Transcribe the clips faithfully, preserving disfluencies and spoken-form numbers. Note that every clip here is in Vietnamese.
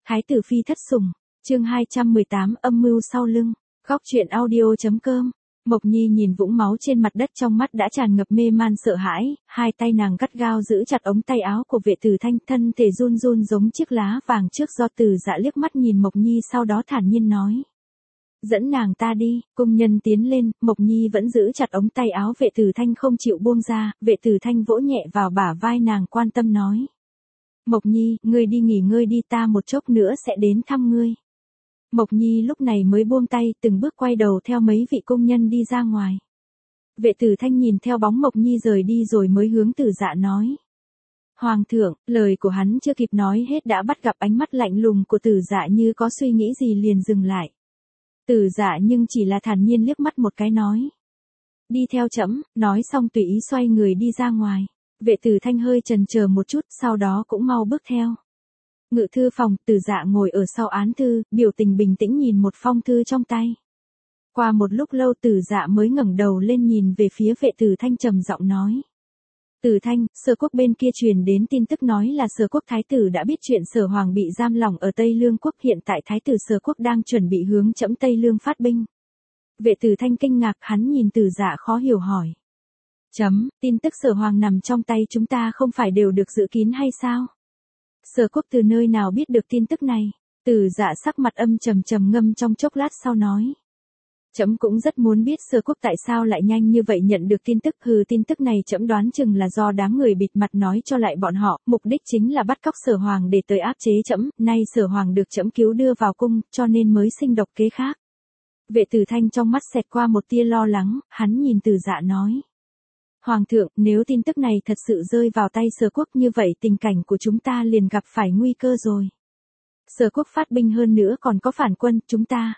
Thái tử phi thất sủng, chương hai trăm mười tám âm mưu sau lưng, góc truyện audio.com. Mộc Nhi nhìn vũng máu trên mặt đất, trong mắt đã tràn ngập mê man sợ hãi, hai tay nàng gắt gao giữ chặt ống tay áo của Vệ Tử Thanh, thân thể run run giống chiếc lá vàng trước do Từ Dạ liếc mắt nhìn Mộc Nhi, sau đó thản nhiên nói: "Dẫn nàng ta đi." Cung nhân tiến lên, Mộc Nhi vẫn giữ chặt ống tay áo Vệ Tử Thanh không chịu buông ra, Vệ Tử Thanh vỗ nhẹ vào bả vai nàng, quan tâm nói: "Mộc Nhi, ngươi đi nghỉ ngơi đi, ta một chốc nữa sẽ đến thăm ngươi." Mộc Nhi lúc này mới buông tay, từng bước quay đầu theo mấy vị công nhân đi ra ngoài. Vệ Tử Thanh nhìn theo bóng Mộc Nhi rời đi rồi mới hướng Từ Dạ nói: "Hoàng thượng." Lời của hắn chưa kịp nói hết đã bắt gặp ánh mắt lạnh lùng của Từ Dạ, như có suy nghĩ gì liền dừng lại. Từ Dạ nhưng chỉ là thản nhiên liếc mắt một cái nói: "Đi theo trẫm." Nói xong tùy ý xoay người đi ra ngoài. Vệ Tử Thanh hơi chần chờ một chút, sau đó cũng mau bước theo. Ngự thư phòng, Từ Dạ ngồi ở sau án thư, biểu tình bình tĩnh nhìn một phong thư trong tay. Qua một lúc lâu Từ Dạ mới ngẩng đầu lên nhìn về phía Vệ Tử Thanh, trầm giọng nói: "Tử Thanh, Sở quốc bên kia truyền đến tin tức nói là Sở quốc thái tử đã biết chuyện Sở hoàng bị giam lỏng ở Tây Lương quốc, hiện tại thái tử Sở quốc đang chuẩn bị hướng trẫm Tây Lương phát binh." Vệ Tử Thanh kinh ngạc, hắn nhìn Từ Dạ khó hiểu hỏi: "Chấm, tin tức Sở hoàng nằm trong tay chúng ta không phải đều được dự kín hay sao? Sở quốc từ nơi nào biết được tin tức này?" Từ Dạ sắc mặt âm trầm trầm ngâm trong chốc lát sau nói: "Chấm cũng rất muốn biết Sở quốc tại sao lại nhanh như vậy nhận được tin tức. Hừ, tin tức này chấm đoán chừng là do đám người bịt mặt nói cho lại bọn họ, mục đích chính là bắt cóc Sở hoàng để tới áp chế chấm, nay Sở hoàng được chấm cứu đưa vào cung, cho nên mới sinh độc kế khác." Vệ Tử Thanh trong mắt xẹt qua một tia lo lắng, hắn nhìn Từ Dạ nói: "Hoàng thượng, nếu tin tức này thật sự rơi vào tay Sở quốc, như vậy tình cảnh của chúng ta liền gặp phải nguy cơ rồi. Sở quốc phát binh hơn nữa còn có phản quân, chúng ta..."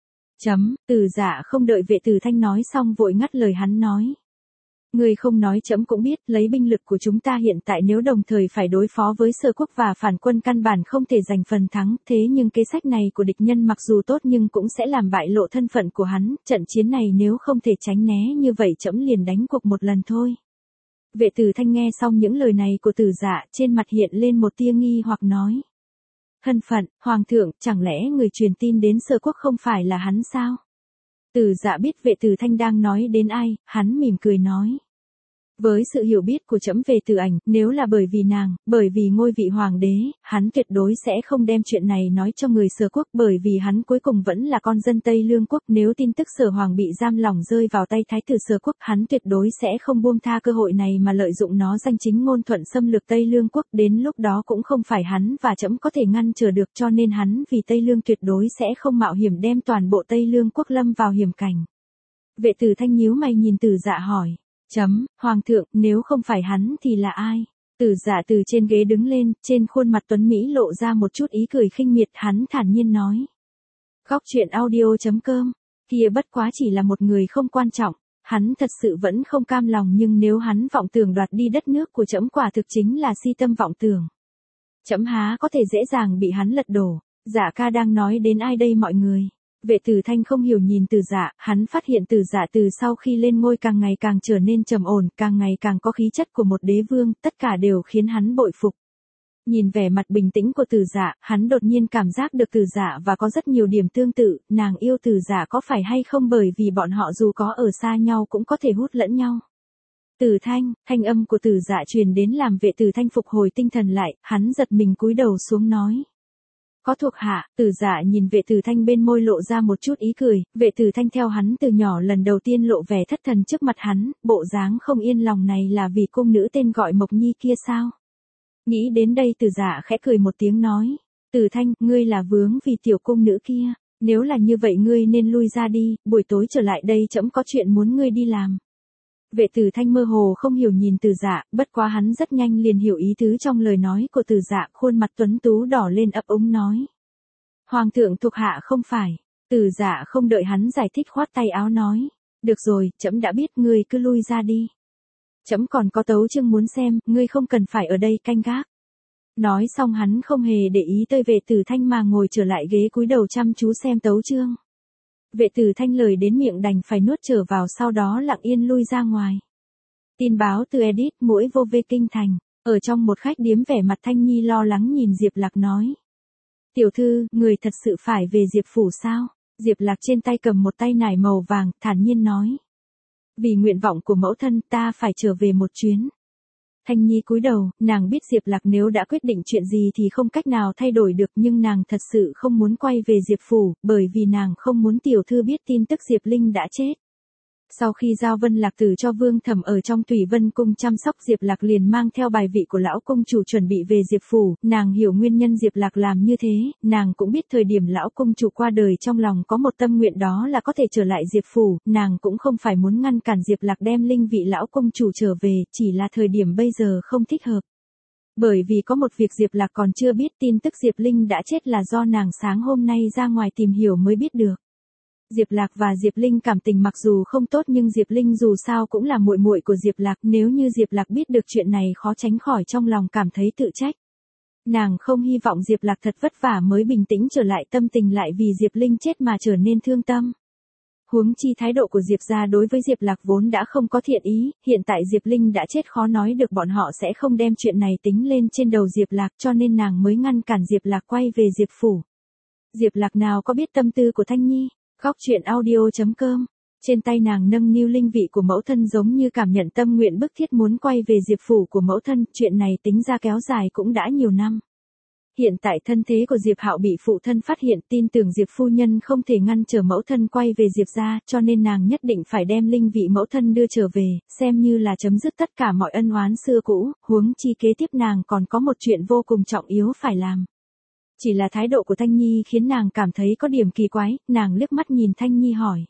Chấm. Từ Dạ không đợi Vệ Tử Thanh nói xong vội ngắt lời hắn nói: "Ngươi không nói chấm cũng biết, lấy binh lực của chúng ta hiện tại nếu đồng thời phải đối phó với Sở quốc và phản quân căn bản không thể giành phần thắng, thế nhưng kế sách này của địch nhân mặc dù tốt nhưng cũng sẽ làm bại lộ thân phận của hắn, trận chiến này nếu không thể tránh né như vậy chấm liền đánh cuộc một lần thôi." Vệ Tử Thanh nghe xong những lời này của Từ Dạ, trên mặt hiện lên một tia nghi hoặc nói: "Thân phận, Hoàng thượng, chẳng lẽ người truyền tin đến Sở quốc không phải là hắn sao?" Từ Dạ biết Vệ Tử Thanh đang nói đến ai, hắn mỉm cười nói: "Với sự hiểu biết của trẫm về Tử Ảnh, nếu là bởi vì nàng, bởi vì ngôi vị hoàng đế, hắn tuyệt đối sẽ không đem chuyện này nói cho người Sở quốc, bởi vì hắn cuối cùng vẫn là con dân Tây Lương quốc, nếu tin tức Sở hoàng bị giam lỏng rơi vào tay thái tử Sở quốc, hắn tuyệt đối sẽ không buông tha cơ hội này mà lợi dụng nó danh chính ngôn thuận xâm lược Tây Lương quốc, đến lúc đó cũng không phải hắn và trẫm có thể ngăn trở được, cho nên hắn vì Tây Lương tuyệt đối sẽ không mạo hiểm đem toàn bộ Tây Lương quốc lâm vào hiểm cảnh." Vệ Tử Thanh nhíu mày nhìn Từ Dạ hỏi: "Chấm, Hoàng thượng, nếu không phải hắn thì là ai?" Từ Dạ từ trên ghế đứng lên, trên khuôn mặt tuấn Mỹ lộ ra một chút ý cười khinh miệt, hắn thản nhiên nói: "Góc truyện audio.com, kia bất quá chỉ là một người không quan trọng, hắn thật sự vẫn không cam lòng, nhưng nếu hắn vọng tưởng đoạt đi đất nước của trẫm, quả thực chính là si tâm vọng tưởng. Trẫm há có thể dễ dàng bị hắn lật đổ." "Dạ ca đang nói đến ai đây mọi người?" Vệ Tử Thanh không hiểu nhìn Từ Dạ, hắn phát hiện Từ Dạ từ sau khi lên ngôi càng ngày càng trở nên trầm ổn, càng ngày càng có khí chất của một đế vương, tất cả đều khiến hắn bội phục. Nhìn vẻ mặt bình tĩnh của Từ Dạ, hắn đột nhiên cảm giác được Từ Dạ và có rất nhiều điểm tương tự, nàng yêu Từ Dạ có phải hay không bởi vì bọn họ dù có ở xa nhau cũng có thể hút lẫn nhau. "Tử Thanh." Thanh âm của Từ Dạ truyền đến làm Vệ Tử Thanh phục hồi tinh thần lại, hắn giật mình cúi đầu xuống nói: "Có thuộc hạ." Từ Dạ nhìn Vệ Tử Thanh, bên môi lộ ra một chút ý cười, Vệ Tử Thanh theo hắn từ nhỏ lần đầu tiên lộ vẻ thất thần trước mặt hắn, bộ dáng không yên lòng này là vì cung nữ tên gọi Mộc Nhi kia sao? Nghĩ đến đây Từ Dạ khẽ cười một tiếng nói: "Tử Thanh, ngươi là vướng vì tiểu cung nữ kia, nếu là như vậy ngươi nên lui ra đi, buổi tối trở lại đây trẫm có chuyện muốn ngươi đi làm." Vệ Tử Thanh mơ hồ không hiểu nhìn Từ Dạ, bất quá hắn rất nhanh liền hiểu ý tứ trong lời nói của Từ Dạ, khuôn mặt tuấn tú đỏ lên ấp úng nói: "Hoàng thượng, thuộc hạ không phải." Từ Dạ không đợi hắn giải thích khoát tay áo nói: "Được rồi, trẫm đã biết, ngươi cứ lui ra đi. Trẫm còn có tấu chương muốn xem, ngươi không cần phải ở đây canh gác." Nói xong hắn không hề để ý tới Vệ Tử Thanh mà ngồi trở lại ghế cúi đầu chăm chú xem tấu chương. Vệ Tử Thanh lời đến miệng đành phải nuốt trở vào, sau đó lặng yên lui ra ngoài. Tin báo từ Edit Mũi Vô Vê Kinh Thành. Ở trong một khách điếm, vẻ mặt Thanh Nhi lo lắng nhìn Diệp Lạc nói: Tiểu thư, người thật sự phải về Diệp phủ sao? Diệp Lạc trên tay cầm một tay nải màu vàng, thản nhiên nói. Vì nguyện vọng của mẫu thân ta phải trở về một chuyến. Thanh Nhi cúi đầu, nàng biết Diệp Lạc nếu đã quyết định chuyện gì thì không cách nào thay đổi được, nhưng nàng thật sự không muốn quay về Diệp phủ, bởi vì nàng không muốn tiểu thư biết tin tức Diệp Linh đã chết. Sau khi giao Vân Lạc Tử cho Vương Thẩm ở trong Thủy Vân cung chăm sóc, Diệp Lạc liền mang theo bài vị của lão cung chủ chuẩn bị về Diệp phủ, nàng hiểu nguyên nhân Diệp Lạc làm như thế, nàng cũng biết thời điểm lão cung chủ qua đời trong lòng có một tâm nguyện, đó là có thể trở lại Diệp phủ, nàng cũng không phải muốn ngăn cản Diệp Lạc đem linh vị lão cung chủ trở về, chỉ là thời điểm bây giờ không thích hợp. Bởi vì có một việc Diệp Lạc còn chưa biết, tin tức Diệp Linh đã chết là do nàng sáng hôm nay ra ngoài tìm hiểu mới biết được. Diệp Lạc và Diệp Linh cảm tình mặc dù không tốt, nhưng Diệp Linh dù sao cũng là muội muội của Diệp Lạc, nếu như Diệp Lạc biết được chuyện này khó tránh khỏi trong lòng cảm thấy tự trách. Nàng không hy vọng Diệp Lạc thật vất vả mới bình tĩnh trở lại, tâm tình lại vì Diệp Linh chết mà trở nên thương tâm. Huống chi thái độ của Diệp gia đối với Diệp Lạc vốn đã không có thiện ý, hiện tại Diệp Linh đã chết khó nói được bọn họ sẽ không đem chuyện này tính lên trên đầu Diệp Lạc, cho nên nàng mới ngăn cản Diệp Lạc quay về Diệp phủ. Diệp Lạc nào có biết tâm tư của Thanh Nhi. Khóc chuyện audio chấm com. Trên tay nàng nâng niu linh vị của mẫu thân, giống như cảm nhận tâm nguyện bức thiết muốn quay về Diệp phủ của mẫu thân, chuyện này tính ra kéo dài cũng đã nhiều năm. Hiện tại thân thế của Diệp Hạo bị phụ thân phát hiện, tin tưởng Diệp phu nhân không thể ngăn trở mẫu thân quay về Diệp gia, cho nên nàng nhất định phải đem linh vị mẫu thân đưa trở về, xem như là chấm dứt tất cả mọi ân oán xưa cũ, huống chi kế tiếp nàng còn có một chuyện vô cùng trọng yếu phải làm. Chỉ là thái độ của Thanh Nhi khiến nàng cảm thấy có điểm kỳ quái, nàng liếc mắt nhìn Thanh Nhi hỏi.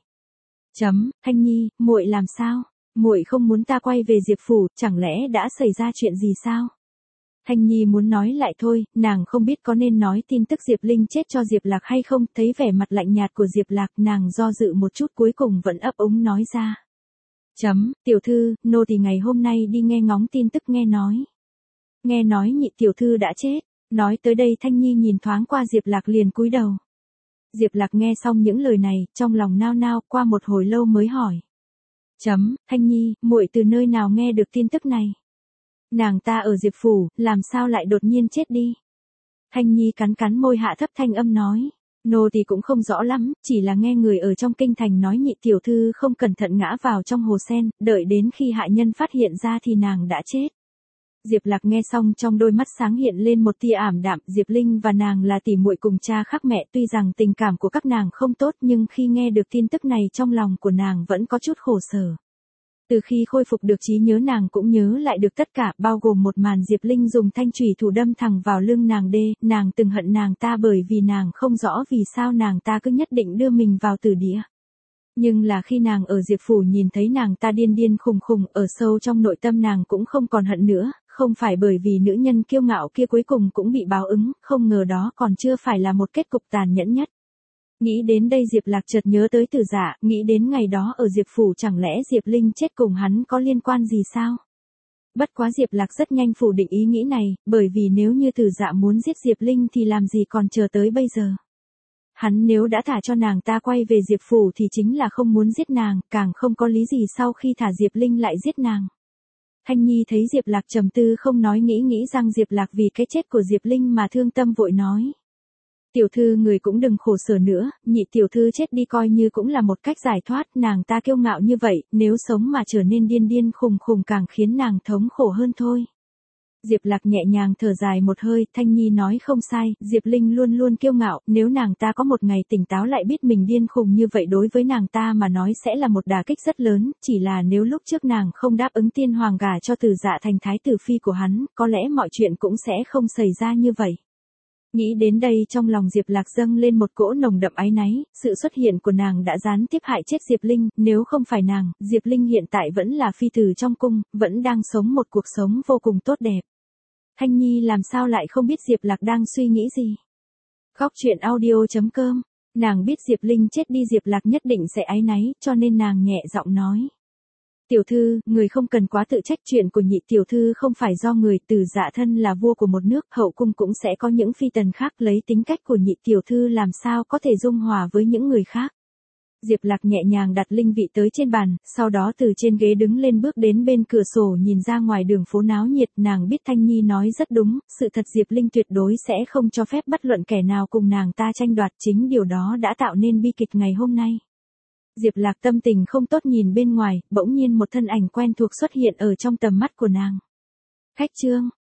Chấm, Thanh Nhi, muội làm sao? Muội không muốn ta quay về Diệp phủ, chẳng lẽ đã xảy ra chuyện gì sao? Thanh Nhi muốn nói lại thôi, nàng không biết có nên nói tin tức Diệp Linh chết cho Diệp Lạc hay không, thấy vẻ mặt lạnh nhạt của Diệp Lạc, nàng do dự một chút cuối cùng vẫn ấp úng nói ra. Chấm, tiểu thư, nô tỳ ngày hôm nay đi nghe ngóng tin tức, nghe nói. Nghe nói nhị tiểu thư đã chết. Nói tới đây Thanh Nhi nhìn thoáng qua Diệp Lạc liền cúi đầu. Diệp Lạc nghe xong những lời này, trong lòng nao nao, qua một hồi lâu mới hỏi. Chấm, Thanh Nhi, muội từ nơi nào nghe được tin tức này? Nàng ta ở Diệp phủ, làm sao lại đột nhiên chết đi? Thanh Nhi cắn cắn môi hạ thấp thanh âm nói. Nô thì cũng không rõ lắm, chỉ là nghe người ở trong kinh thành nói nhị tiểu thư không cẩn thận ngã vào trong hồ sen, đợi đến khi hạ nhân phát hiện ra thì nàng đã chết. Diệp Lạc nghe xong trong đôi mắt sáng hiện lên một tia ảm đạm, Diệp Linh và nàng là tỷ muội cùng cha khác mẹ, tuy rằng tình cảm của các nàng không tốt nhưng khi nghe được tin tức này trong lòng của nàng vẫn có chút khổ sở. Từ khi khôi phục được trí nhớ nàng cũng nhớ lại được tất cả, bao gồm một màn Diệp Linh dùng thanh chùy thủ đâm thẳng vào lưng nàng đê, nàng từng hận nàng ta bởi vì nàng không rõ vì sao nàng ta cứ nhất định đưa mình vào tử địa. Nhưng là khi nàng ở Diệp phủ nhìn thấy nàng ta điên điên khùng khùng, ở sâu trong nội tâm nàng cũng không còn hận nữa, không phải bởi vì nữ nhân kiêu ngạo kia cuối cùng cũng bị báo ứng, không ngờ đó còn chưa phải là một kết cục tàn nhẫn nhất. Nghĩ đến đây Diệp Lạc chợt nhớ tới Tử Dạ, nghĩ đến ngày đó ở Diệp phủ, chẳng lẽ Diệp Linh chết cùng hắn có liên quan gì sao? Bất quá Diệp Lạc rất nhanh phủ định ý nghĩ này, bởi vì nếu như Tử Dạ muốn giết Diệp Linh thì làm gì còn chờ tới bây giờ. Hắn nếu đã thả cho nàng ta quay về Diệp phủ thì chính là không muốn giết nàng, càng không có lý gì sau khi thả Diệp Linh lại giết nàng. Thanh Nhi thấy Diệp Lạc trầm tư không nói, nghĩ nghĩ rằng Diệp Lạc vì cái chết của Diệp Linh mà thương tâm vội nói. Tiểu thư người cũng đừng khổ sở nữa, nhị tiểu thư chết đi coi như cũng là một cách giải thoát, nàng ta kiêu ngạo như vậy, nếu sống mà trở nên điên điên khùng khùng càng khiến nàng thống khổ hơn thôi. Diệp Lạc nhẹ nhàng thở dài một hơi, Thanh Nhi nói không sai, Diệp Linh luôn luôn kiêu ngạo, nếu nàng ta có một ngày tỉnh táo lại biết mình điên khùng như vậy đối với nàng ta mà nói sẽ là một đả kích rất lớn, chỉ là nếu lúc trước nàng không đáp ứng tiên hoàng gả cho Tử Dạ thành thái tử phi của hắn, có lẽ mọi chuyện cũng sẽ không xảy ra như vậy. Nghĩ đến đây trong lòng Diệp Lạc dâng lên một cỗ nồng đậm áy náy, sự xuất hiện của nàng đã gián tiếp hại chết Diệp Linh, nếu không phải nàng, Diệp Linh hiện tại vẫn là phi tử trong cung, vẫn đang sống một cuộc sống vô cùng tốt đẹp. Thanh Nhi làm sao lại không biết Diệp Lạc đang suy nghĩ gì? Khóc chuyện audio chấm com. Nàng biết Diệp Linh chết đi Diệp Lạc nhất định sẽ áy náy, cho nên nàng nhẹ giọng nói. Tiểu thư, người không cần quá tự trách, chuyện của nhị tiểu thư không phải do người, Tử Dạ thân là vua của một nước, hậu cung cũng sẽ có những phi tần khác, lấy tính cách của nhị tiểu thư làm sao có thể dung hòa với những người khác. Diệp Lạc nhẹ nhàng đặt linh vị tới trên bàn, sau đó từ trên ghế đứng lên bước đến bên cửa sổ nhìn ra ngoài đường phố náo nhiệt, nàng biết Thanh Nhi nói rất đúng, sự thật Diệp Linh tuyệt đối sẽ không cho phép bất luận kẻ nào cùng nàng ta tranh đoạt, chính điều đó đã tạo nên bi kịch ngày hôm nay. Diệp Lạc tâm tình không tốt nhìn bên ngoài, bỗng nhiên một thân ảnh quen thuộc xuất hiện ở trong tầm mắt của nàng. Khách Trương,